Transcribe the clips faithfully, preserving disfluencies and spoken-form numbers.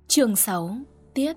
Chương sáu. Tiếp.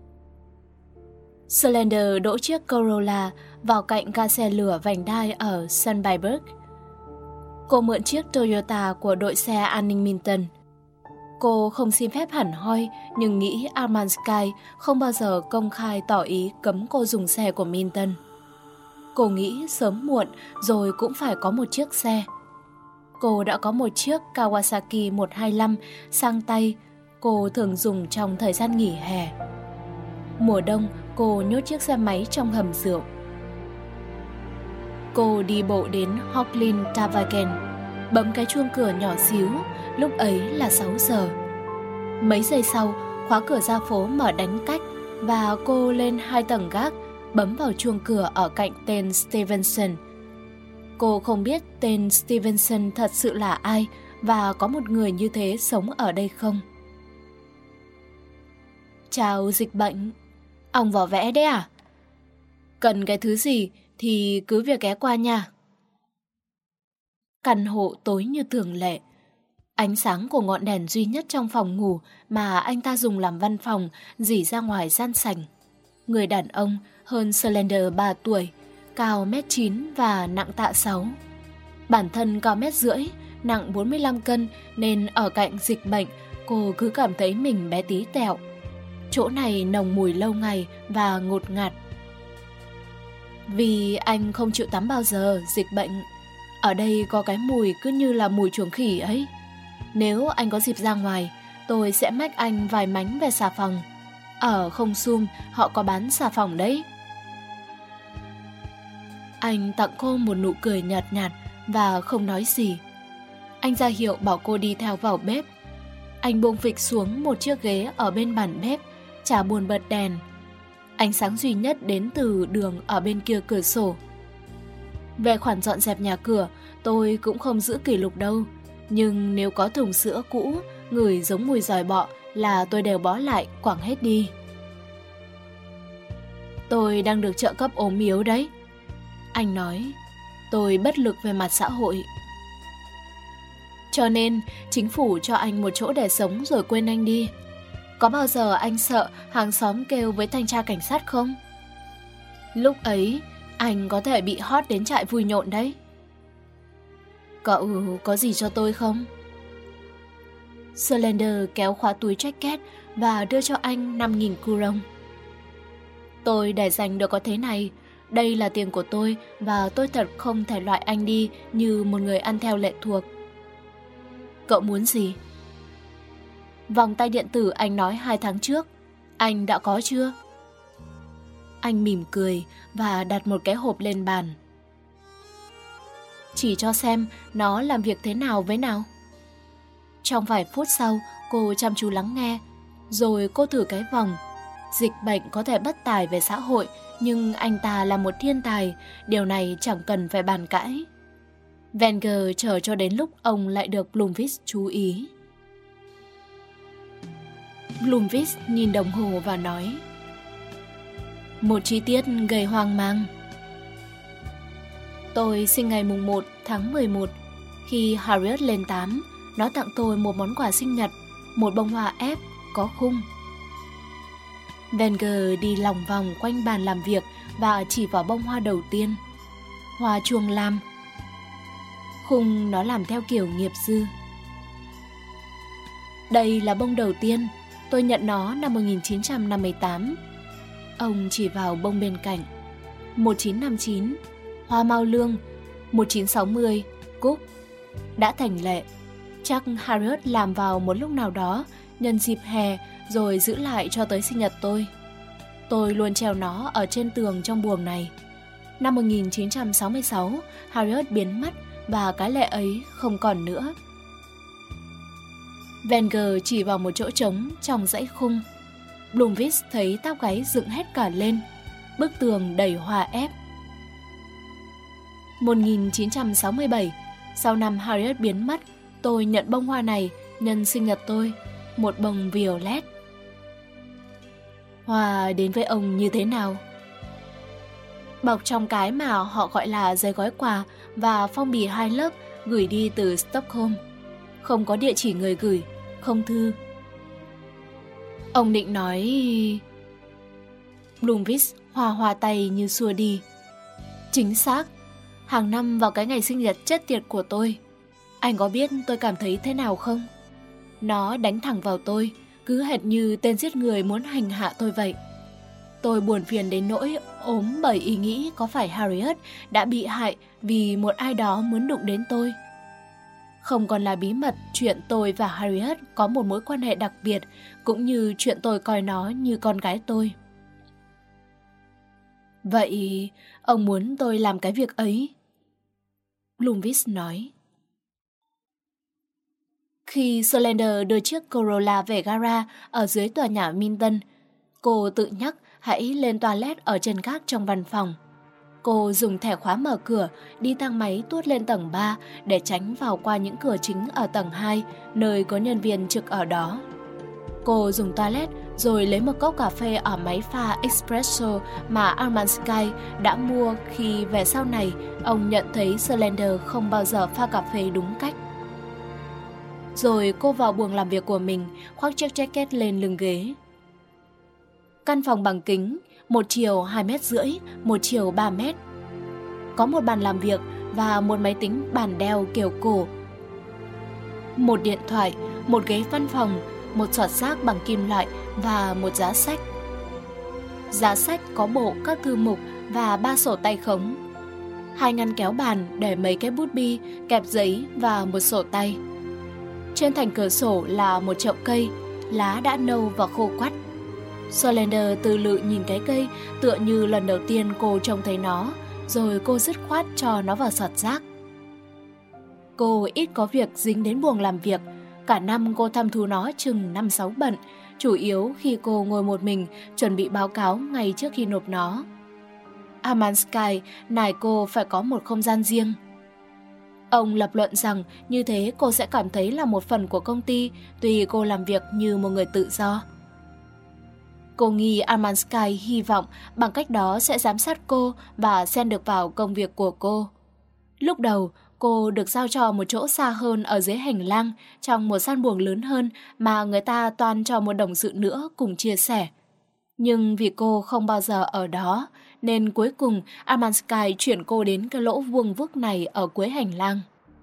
Slender đỗ chiếc Corolla vào cạnh ga xe lửa vành đai ở Sunnyberg. Cô mượn chiếc Toyota của đội xe an ninh Minton. Cô không xin phép hẳn hoi, nhưng nghĩ Arman Sky không bao giờ công khai tỏ ý cấm cô dùng xe của Minton. Cô nghĩ sớm muộn rồi cũng phải có một chiếc xe. Cô đã có một chiếc Kawasaki một hai lăm sang tay, cô thường dùng trong thời gian nghỉ hè. Mùa đông, cô nhốt chiếc xe máy trong hầm rượu. Cô đi bộ đến Hocklin Tavern, bấm cái chuông cửa nhỏ xíu, lúc ấy là sáu giờ. Mấy giây sau, khóa cửa ra phố mở đánh cách và cô lên hai tầng gác, bấm vào chuông cửa ở cạnh tên Stevenson. Cô không biết tên Stevenson thật sự là ai và có một người như thế sống ở đây không. Chào Dịch Bệnh. Ông vỏ vẽ đấy à? Cần cái thứ gì thì cứ việc ghé qua nha. Căn hộ tối như thường lệ. Ánh sáng của ngọn đèn duy nhất trong phòng ngủ mà anh ta dùng làm văn phòng rỉ ra ngoài gian sảnh. Người đàn ông hơn Slender ba tuổi, cao mét chín và nặng tạ sáu. Bản thân cao mét rưỡi, nặng bốn mươi lăm cân nên ở cạnh Dịch Bệnh cô cứ cảm thấy mình bé tí tẹo. Chỗ này nồng mùi lâu ngày và ngột ngạt. Vì anh không chịu tắm bao giờ, Dịch Bệnh. Ở đây có cái mùi cứ như là mùi chuồng khỉ ấy. Nếu anh có dịp ra ngoài, tôi sẽ mách anh vài mánh về xà phòng. Ở Không Sum họ có bán xà phòng đấy. Anh tặng cô một nụ cười nhạt nhạt và không nói gì. Anh ra hiệu bảo cô đi theo vào bếp. Anh buông phịch xuống một chiếc ghế ở bên bàn bếp, chả buồn bật đèn. Ánh sáng duy nhất đến từ đường ở bên kia cửa sổ. Về khoản dọn dẹp nhà cửa, tôi cũng không giữ kỷ lục đâu. Nhưng nếu có thùng sữa cũ, ngửi giống mùi giòi bọ là tôi đều bó lại, quẳng hết đi. Tôi đang được trợ cấp ốm yếu đấy. Anh nói, tôi bất lực về mặt xã hội. Cho nên, chính phủ cho anh một chỗ để sống rồi quên anh đi. Có bao giờ anh sợ hàng xóm kêu với thanh tra cảnh sát không? Lúc ấy, anh có thể bị hót đến trại vui nhộn đấy. Cậu có gì cho tôi không? Slender kéo khóa túi jacket và đưa cho anh năm nghìn kurong. Tôi để dành được có thế này. Đây là tiền của tôi và tôi thật không thể loại anh đi như một người ăn theo lệ thuộc. Cậu muốn gì? Vòng tay điện tử anh nói hai tháng trước. Anh đã có chưa? Anh mỉm cười và đặt một cái hộp lên bàn. Chỉ cho xem nó làm việc thế nào với nào. Trong vài phút sau, cô chăm chú lắng nghe. Rồi cô thử cái vòng. Dịch Bệnh có thể bất tài về xã hội, nhưng anh ta là một thiên tài. Điều này chẳng cần phải bàn cãi. Wenger chờ cho đến lúc ông lại được Blomqvist chú ý. Blomqvist nhìn đồng hồ và nói, một chi tiết gây hoang mang. Tôi sinh ngày mùng một tháng mười một. Khi Harriet lên tám, nó tặng tôi một món quà sinh nhật, một bông hoa ép có khung. Wenger đi lòng vòng quanh bàn làm việc và chỉ vào bông hoa đầu tiên. Hoa chuông lam. Khung nó làm theo kiểu nghiệp dư. Đây là bông đầu tiên. Tôi nhận nó năm một nghìn chín trăm năm mươi tám. Ông chỉ vào bông bên cạnh. một nghìn chín trăm năm mươi chín. Hoa Mao Lương. một nghìn chín trăm sáu mươi. Cúc. Đã thành lệ. Chắc Harriet làm vào một lúc nào đó, nhân dịp hè, rồi giữ lại cho tới sinh nhật tôi. Tôi luôn treo nó ở trên tường trong buồng này. Năm một nghìn chín trăm sáu mươi sáu, Harriet biến mất và cái lệ ấy không còn nữa. Wenger chỉ vào một chỗ trống trong dãy khung. Blomqvist thấy tóc gáy dựng hết cả lên. Bức tường đầy hoa ép. một nghìn chín trăm sáu mươi bảy, sau năm Harriet biến mất, tôi nhận bông hoa này nhân sinh nhật tôi, một bông violet. Hoa đến với ông như thế nào? Bọc trong cái mà họ gọi là giấy gói quà và phong bì hai lớp gửi đi từ Stockholm. Không có địa chỉ người gửi, không thư. Ông định nói... Blomqvist hoa hoa tay như xua đi. Chính xác. Hàng năm vào cái ngày sinh nhật chết tiệt của tôi, anh có biết tôi cảm thấy thế nào không? Nó đánh thẳng vào tôi, cứ hệt như tên giết người muốn hành hạ tôi vậy. Tôi buồn phiền đến nỗi ốm bởi ý nghĩ có phải Harriet đã bị hại vì một ai đó muốn đụng đến tôi. Không còn là bí mật chuyện tôi và Harriet có một mối quan hệ đặc biệt, cũng như chuyện tôi coi nó như con gái tôi. Vậy ông muốn tôi làm cái việc ấy? Blomqvist nói. Khi Solander đưa chiếc Corolla về gara ở dưới tòa nhà Minton, cô tự nhắc hãy lên toilet ở trên gác trong văn phòng. Cô dùng thẻ khóa mở cửa, đi thang máy tuốt lên tầng ba để tránh vào qua những cửa chính ở tầng hai, nơi có nhân viên trực ở đó. Cô dùng toilet rồi lấy một cốc cà phê ở máy pha espresso mà Armand Sky đã mua khi về sau này ông nhận thấy Solander không bao giờ pha cà phê đúng cách. Rồi cô vào buồng làm việc của mình, khoác chiếc jacket lên lưng ghế. Căn phòng bằng kính, một chiều hai mét rưỡi, một chiều ba mét. Có một bàn làm việc và một máy tính bàn đeo kiểu cổ. Một điện thoại, một ghế văn phòng, một xọt rác bằng kim loại và một giá sách. Giá sách có bộ các thư mục và ba sổ tay khống. Hai ngăn kéo bàn để mấy cái bút bi, kẹp giấy và một sổ tay. Trên thành cửa sổ là một chậu cây, lá đã nâu và khô quắt. Solander từ lự nhìn cái cây tựa như lần đầu tiên cô trông thấy nó, rồi cô dứt khoát cho nó vào sọt rác. Cô ít có việc dính đến buồng làm việc, cả năm cô thăm thú nó chừng năm sáu bận, chủ yếu khi cô ngồi một mình chuẩn bị báo cáo ngay trước khi nộp nó. Armand Sky nài cô phải có một không gian riêng. Ông lập luận rằng như thế cô sẽ cảm thấy là một phần của công ty, tuy cô làm việc như một người tự do. Cô nghi Armand Sky hy vọng bằng cách đó sẽ giám sát cô và xen được vào công việc của cô. Lúc đầu, cô được giao cho một chỗ xa hơn ở dưới hành lang trong một gian buồng lớn hơn mà người ta toàn cho một đồng sự nữa cùng chia sẻ. Nhưng vì cô không bao giờ ở đó, nên cuối cùng Armand Sky chuyển cô đến cái lỗ vuông vức này ở cuối hành lang.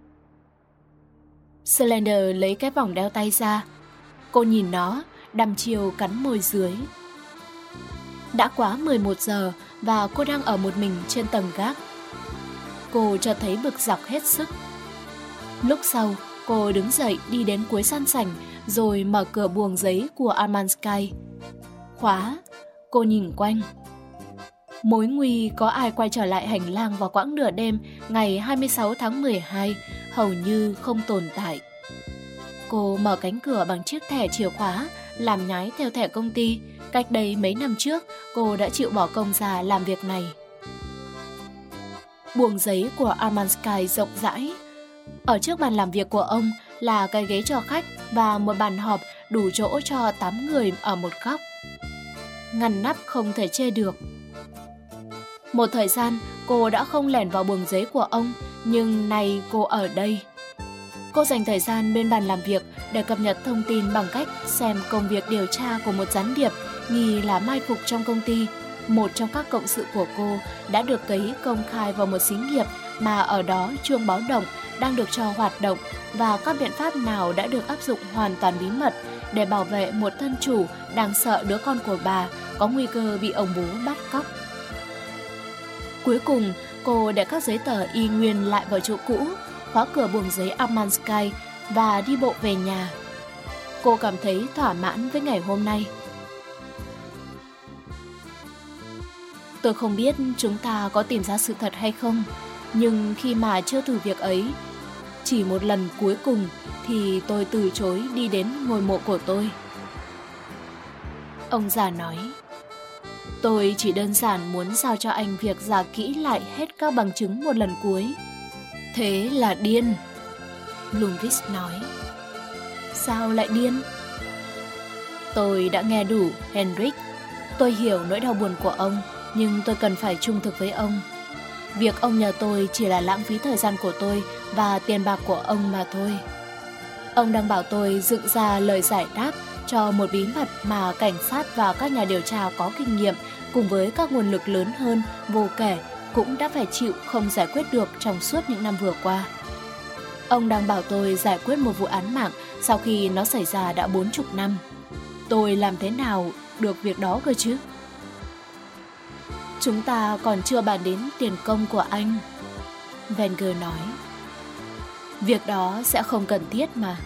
Solander lấy cái vòng đeo tay ra. Cô nhìn nó, đăm chiêu cắn môi dưới. Đã quá mười một giờ và cô đang ở một mình trên tầng gác. Cô cho thấy bực dọc hết sức. Lúc sau, cô đứng dậy đi đến cuối sân sảnh rồi mở cửa buồng giấy của Armand Sky. Khóa, cô nhìn quanh. Mối nguy có ai quay trở lại hành lang vào quãng nửa đêm ngày hai mươi sáu tháng mười hai hầu như không tồn tại. Cô mở cánh cửa bằng chiếc thẻ chìa khóa làm nhái theo thẻ công ty. Cách đây mấy năm trước, cô đã chịu bỏ công ra làm việc này. Buồng giấy của Armand Sky rộng rãi. Ở trước bàn làm việc của ông là cái ghế cho khách và một bàn họp đủ chỗ cho tám người ở một góc. Ngăn nắp không thể chê được. Một thời gian, cô đã không lẻn vào buồng giấy của ông, nhưng nay cô ở đây. Cô dành thời gian bên bàn làm việc để cập nhật thông tin bằng cách xem công việc điều tra của một gián điệp nghi là mai phục trong công ty. Một trong các cộng sự của cô đã được cấy công khai vào một xí nghiệp mà ở đó chuông báo động đang được cho hoạt động và các biện pháp nào đã được áp dụng hoàn toàn bí mật để bảo vệ một thân chủ đang sợ đứa con của bà có nguy cơ bị ông bố bắt cóc. Cuối cùng, cô để các giấy tờ y nguyên lại vào chỗ cũ, khóa cửa buồng giấy Armand Sky và đi bộ về nhà. Cô cảm thấy thỏa mãn với ngày hôm nay. Tôi không biết chúng ta có tìm ra sự thật hay không, nhưng khi mà chưa thử việc ấy, chỉ một lần cuối cùng thì tôi từ chối đi đến ngôi mộ của tôi. Ông già nói, tôi chỉ đơn giản muốn giao cho anh việc giả kỹ lại hết các bằng chứng một lần cuối. Thế là điên, Blomqvist nói. Sao lại điên? Tôi đã nghe đủ, Henrik. Tôi hiểu nỗi đau buồn của ông, nhưng tôi cần phải trung thực với ông. Việc ông nhờ tôi chỉ là lãng phí thời gian của tôi và tiền bạc của ông mà thôi. Ông đang bảo tôi dựng ra lời giải đáp cho một bí mật mà cảnh sát và các nhà điều tra có kinh nghiệm cùng với các nguồn lực lớn hơn vô kể cũng đã phải chịu không giải quyết được trong suốt những năm vừa qua. Ông đang bảo tôi giải quyết một vụ án mạng sau khi nó xảy ra đã bốn chục năm. Tôi làm thế nào được việc đó cơ chứ? Chúng ta còn chưa bàn đến tiền công của anh, Wenger nói. Việc đó sẽ không cần thiết mà.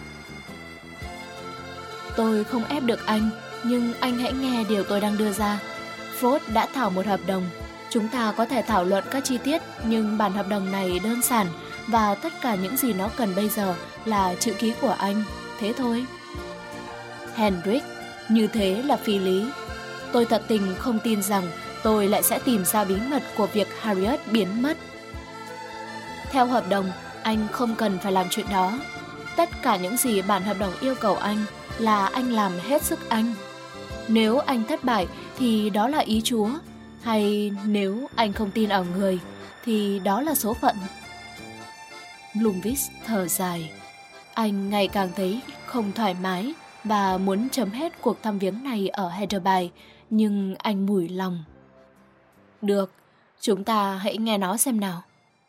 Tôi không ép được anh, nhưng anh hãy nghe điều tôi đang đưa ra. Ford đã thảo một hợp đồng. Chúng ta có thể thảo luận các chi tiết, nhưng bản hợp đồng này đơn giản và tất cả những gì nó cần bây giờ là chữ ký của anh. Thế thôi. Hendrik, như thế là phi lý. Tôi thật tình không tin rằng tôi lại sẽ tìm ra bí mật của việc Harriet biến mất. Theo hợp đồng, anh không cần phải làm chuyện đó. Tất cả những gì bản hợp đồng yêu cầu anh là anh làm hết sức anh. Nếu anh thất bại thì đó là ý Chúa. Hay nếu anh không tin ở người thì đó là số phận. Blomqvist thở dài. Anh ngày càng thấy không thoải mái và muốn chấm hết cuộc thăm viếng này ở Heatherby, nhưng anh mủi lòng. Được, chúng ta hãy nghe nó xem nào.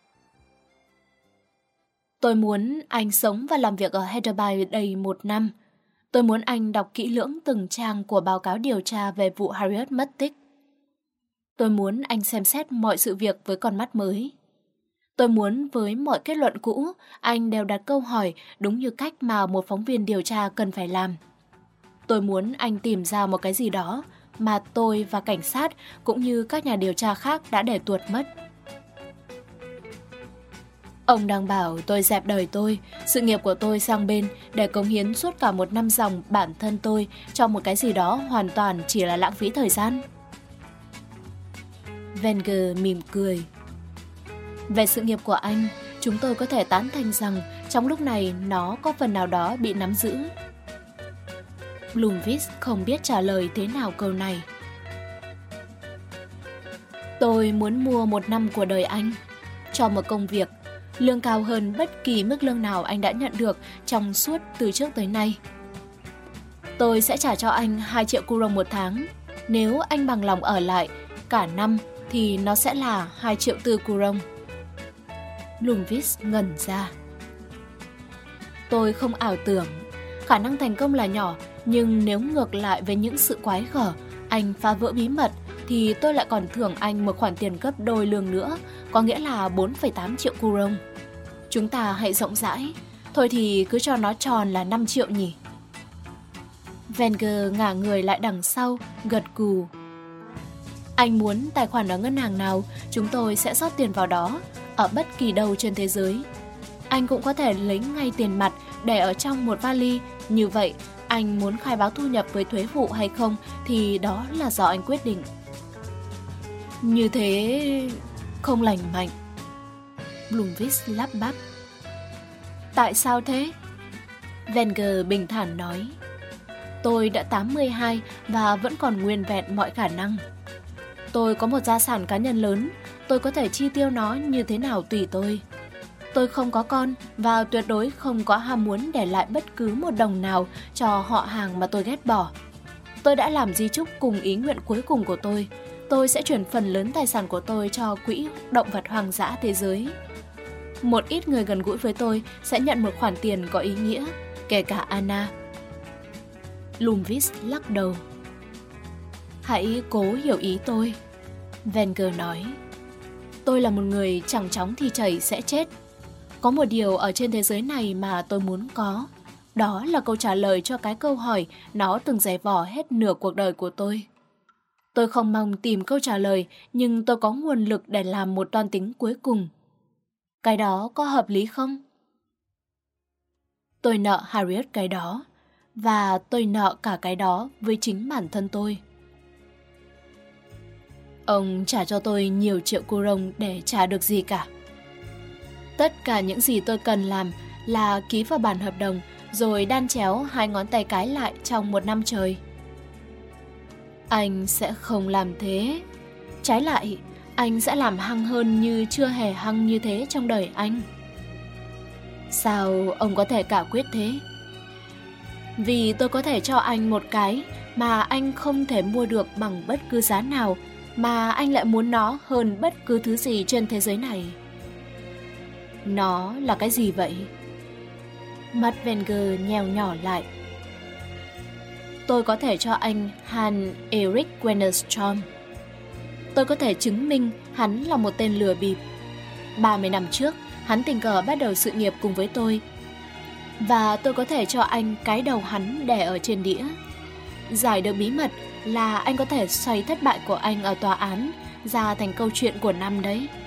Tôi muốn anh sống và làm việc ở Heatherby đầy một năm. Tôi muốn anh đọc kỹ lưỡng từng trang của báo cáo điều tra về vụ Harriet mất tích. Tôi muốn anh xem xét mọi sự việc với con mắt mới. Tôi muốn với mọi kết luận cũ, anh đều đặt câu hỏi đúng như cách mà một phóng viên điều tra cần phải làm. Tôi muốn anh tìm ra một cái gì đó mà tôi và cảnh sát cũng như các nhà điều tra khác đã để tuột mất. Ông đang bảo tôi dẹp đời tôi, sự nghiệp của tôi sang bên để cống hiến suốt cả một năm dòng bản thân tôi cho một cái gì đó hoàn toàn chỉ là lãng phí thời gian. Wenger mỉm cười. Về sự nghiệp của anh, chúng tôi có thể tán thành rằng trong lúc này nó có phần nào đó bị nắm giữ. Blomqvist không biết trả lời thế nào câu này. Tôi muốn mua một năm của đời anh, cho một công việc, lương cao hơn bất kỳ mức lương nào anh đã nhận được trong suốt từ trước tới nay. Tôi sẽ trả cho anh hai triệu kuron một tháng. Nếu anh bằng lòng ở lại cả năm thì nó sẽ là hai triệu tư kuron. Blomqvist ngẩn ra. Tôi không ảo tưởng. Khả năng thành công là nhỏ, nhưng nếu ngược lại với những sự quái gở, anh phá vỡ bí mật, thì tôi lại còn thưởng anh một khoản tiền gấp đôi lương nữa, có nghĩa là bốn phẩy tám triệu kuron. Chúng ta hãy rộng rãi. Thôi thì cứ cho nó tròn là năm triệu nhỉ. Wenger ngả người lại đằng sau, gật gù. Anh muốn tài khoản ở ngân hàng nào, chúng tôi sẽ rót tiền vào đó, ở bất kỳ đâu trên thế giới. Anh cũng có thể lấy ngay tiền mặt để ở trong một vali. Như vậy, anh muốn khai báo thu nhập với thuế vụ hay không thì đó là do anh quyết định. Như thế không lành mạnh. Blomqvist lắp bắp. Tại sao thế? Wenger bình thản nói. Tôi đã tám mươi hai và vẫn còn nguyên vẹn mọi khả năng. Tôi có một gia sản cá nhân lớn, tôi có thể chi tiêu nó như thế nào tùy tôi. Tôi không có con và tuyệt đối không có ham muốn để lại bất cứ một đồng nào cho họ hàng mà tôi ghét bỏ. Tôi đã làm di chúc cùng ý nguyện cuối cùng của tôi. Tôi sẽ chuyển phần lớn tài sản của tôi cho quỹ động vật hoang dã thế giới. Một ít người gần gũi với tôi sẽ nhận một khoản tiền có ý nghĩa, kể cả Anna. Blomqvist lắc đầu. Hãy cố hiểu ý tôi, Wenger nói. Tôi là một người chẳng chóng thì chảy sẽ chết. Có một điều ở trên thế giới này mà tôi muốn có. Đó là câu trả lời cho cái câu hỏi nó từng giày vò hết nửa cuộc đời của tôi. Tôi không mong tìm câu trả lời, nhưng tôi có nguồn lực để làm một toan tính cuối cùng. Cái đó có hợp lý không? Tôi nợ Harriet cái đó, và tôi nợ cả cái đó với chính bản thân tôi. Ông trả cho tôi nhiều triệu kuron để trả được gì cả. Tất cả những gì tôi cần làm là ký vào bản hợp đồng rồi đan chéo hai ngón tay cái lại trong một năm trời. Anh sẽ không làm thế. Trái lại, anh sẽ làm hăng hơn như chưa hề hăng như thế trong đời anh. Sao ông có thể cả quyết thế? Vì tôi có thể cho anh một cái mà anh không thể mua được bằng bất cứ giá nào, mà anh lại muốn nó hơn bất cứ thứ gì trên thế giới này. Nó là cái gì vậy? Mắt Wenger nheo nhỏ lại. Tôi có thể cho anh Han Eric Wennerstrom. Tôi có thể chứng minh hắn là một tên lừa bịp. ba mươi năm trước, hắn tình cờ bắt đầu sự nghiệp cùng với tôi. Và tôi có thể cho anh cái đầu hắn đè ở trên đĩa. Giải được bí mật là anh có thể xoay thất bại của anh ở tòa án ra thành câu chuyện của năm đấy.